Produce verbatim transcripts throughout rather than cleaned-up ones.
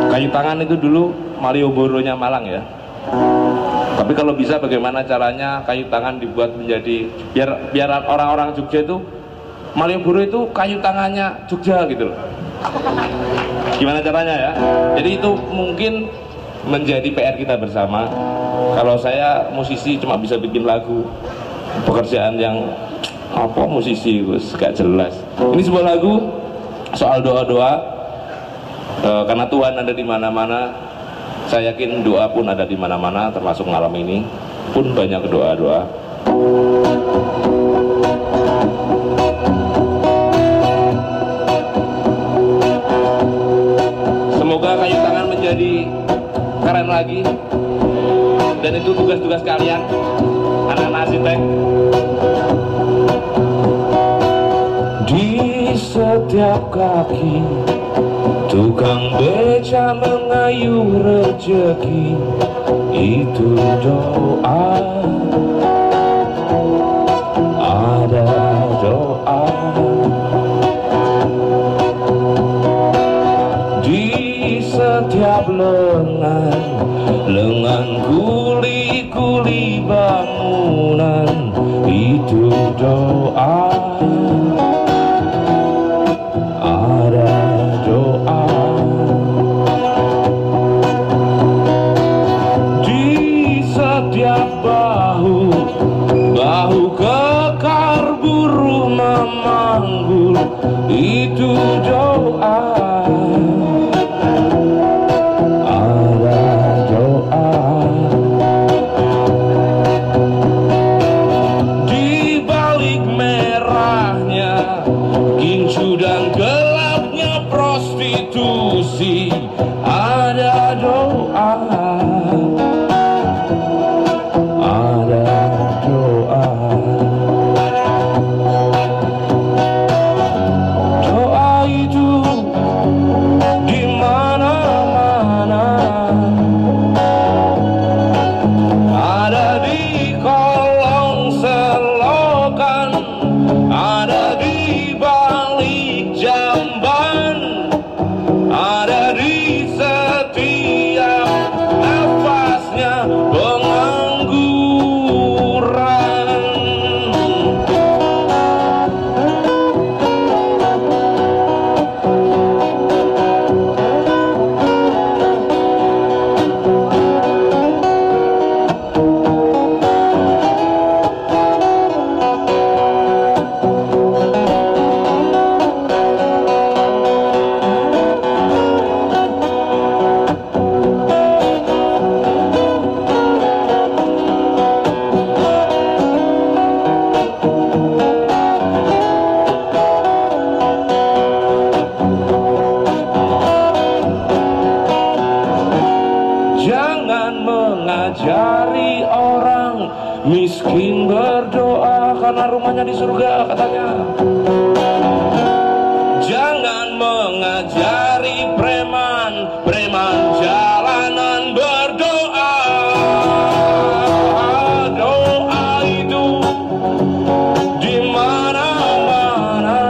Kayu tangan itu dulu Malioboro-nya Malang ya. Tapi kalau bisa bagaimana caranya kayu tangan dibuat menjadi biar biar orang-orang Jogja itu Malioboro itu kayu tangannya Jogja gitu loh. Gimana caranya ya? Jadi itu mungkin menjadi P R kita bersama. Kalau saya musisi cuma bisa bikin lagu, pekerjaan yang apa musisi Gus gak jelas. Ini sebuah lagu soal doa-doa, e, karena Tuhan ada di mana-mana. Saya yakin doa pun ada di mana-mana, termasuk malam ini pun banyak doa-doa. Semoga kayu tangan menjadi keren lagi, dan itu tugas-tugas kalian anak-anak arsitek. Di setiap kaki tukang beca mengayuh rezeki, itu doa, ada doa. Di setiap lengan, lengan kuli-kuli bangunan, itu doa, ada doa. Di setiap bahu, bahu kekar buruh memanggul, itu doa, ada doa. Di balik merahnya gincu dan gelapnya prostitusi, ada doa, ada doa. Doa itu di mana-mana, ada di kolong selokan, ada di balik jamban, ada di setiap nafasnya pengangguran. Jangan mengajari orang miskin berdoa karena rumahnya di surga katanya. Jangan mengajari preman, preman jalanan berdoa. Doa itu di mana-mana,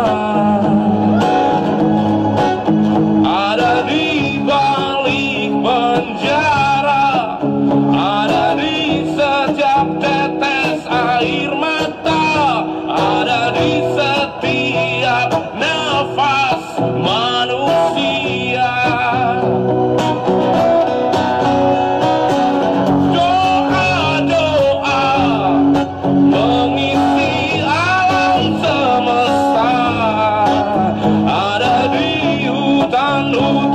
ada di balik penjara, ada di setiap tetes air mata, ada di setiap nafas manusia. Doa-doa mengisi alam semesta, ada di hutan-hutan,